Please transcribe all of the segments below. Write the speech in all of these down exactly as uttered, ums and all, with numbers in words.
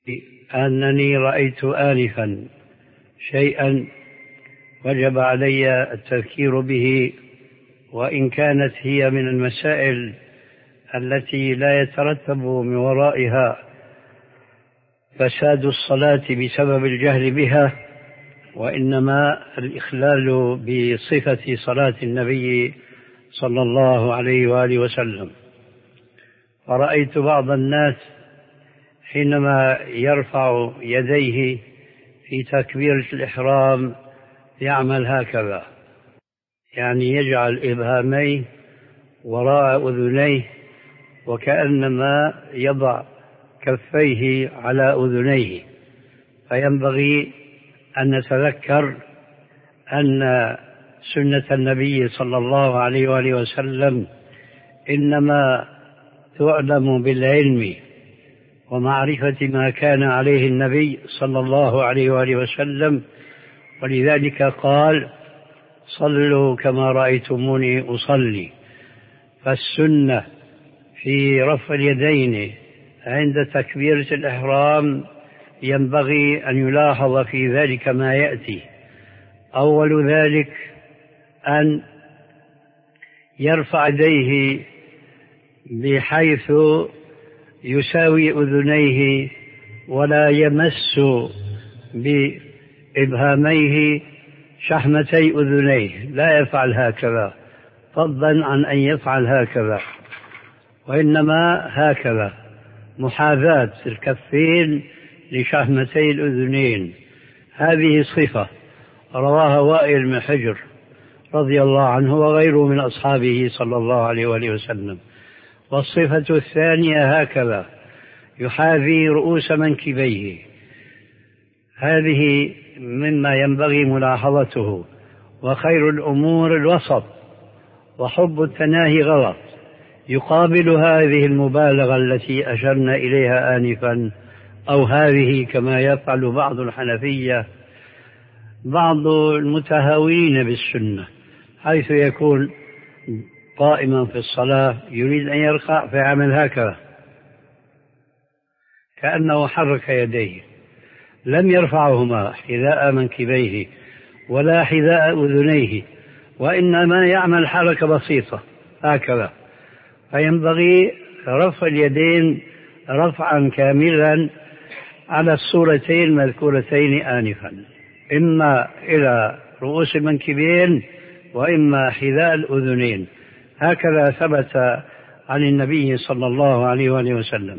أنني رأيت آنفا شيئا وجب علي التذكير به، وإن كانت هي من المسائل التي لا يترتب من ورائها فساد الصلاة بسبب الجهل بها، وإنما الإخلال بصفة صلاة النبي صلى الله عليه وآله وسلم. فرأيت بعض الناس حينما يرفع يديه في تكبيرة الإحرام يعمل هكذا، يعني يجعل إبهاميه وراء أذنيه وكأنما يضع كفيه على أذنيه. فينبغي أن نتذكر أن سنة النبي صلى الله عليه وآله وسلم إنما تعلم بالعلم ومعرفة ما كان عليه النبي صلى الله عليه وآله وسلم، ولذلك قال: صلوا كما رأيتموني أصلي. فالسنة في رفع اليدين عند تكبيرة الإحرام ينبغي أن يلاحظ في ذلك ما يأتي. أول ذلك أن يرفع يديه بحيث يساوي أذنيه ولا يمس بإبهاميه شحمتي أذنيه، لا يفعل هكذا فضلا عن أن يفعل هكذا، وإنما هكذا محاذاة الكفين لشحمتي الأذنين. هذه صفة رواها وائل بن حجر رضي الله عنه وغيره من أصحابه صلى الله عليه وآله وسلم. والصفة الثانية هكذا يحاذي رؤوس منكبيه. هذه مما ينبغي ملاحظته. وخير الأمور الوسط، وحب التناهي غلط. يقابل هذه المبالغة التي أشرنا إليها آنفا، أو هذه كما يفعل بعض الحنفية بعض المتهاونين بالسنة، حيث يكون قائما في الصلاة يريد أن يركع فيعمل هكذا كأنه حرك يديه، لم يرفعهما حذاء منكبيه ولا حذاء أذنيه، وإنما يعمل حركة بسيطة هكذا. فينبغي رفع اليدين رفعا كاملا على الصورتين المذكورتين آنفا، إما إلى رؤوس المنكبين وإما حذاء الأذنين. هكذا ثبت عن النبي صلى الله عليه وآله وسلم.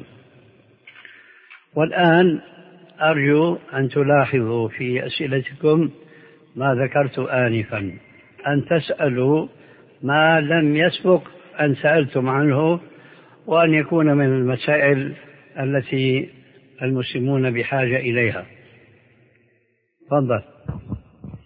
والآن أرجو أن تلاحظوا في أسئلتكم ما ذكرت آنفا، أن تسألوا ما لم يسبق أن سألتم عنه، وأن يكون من المسائل التي المسلمون بحاجة إليها. تفضل.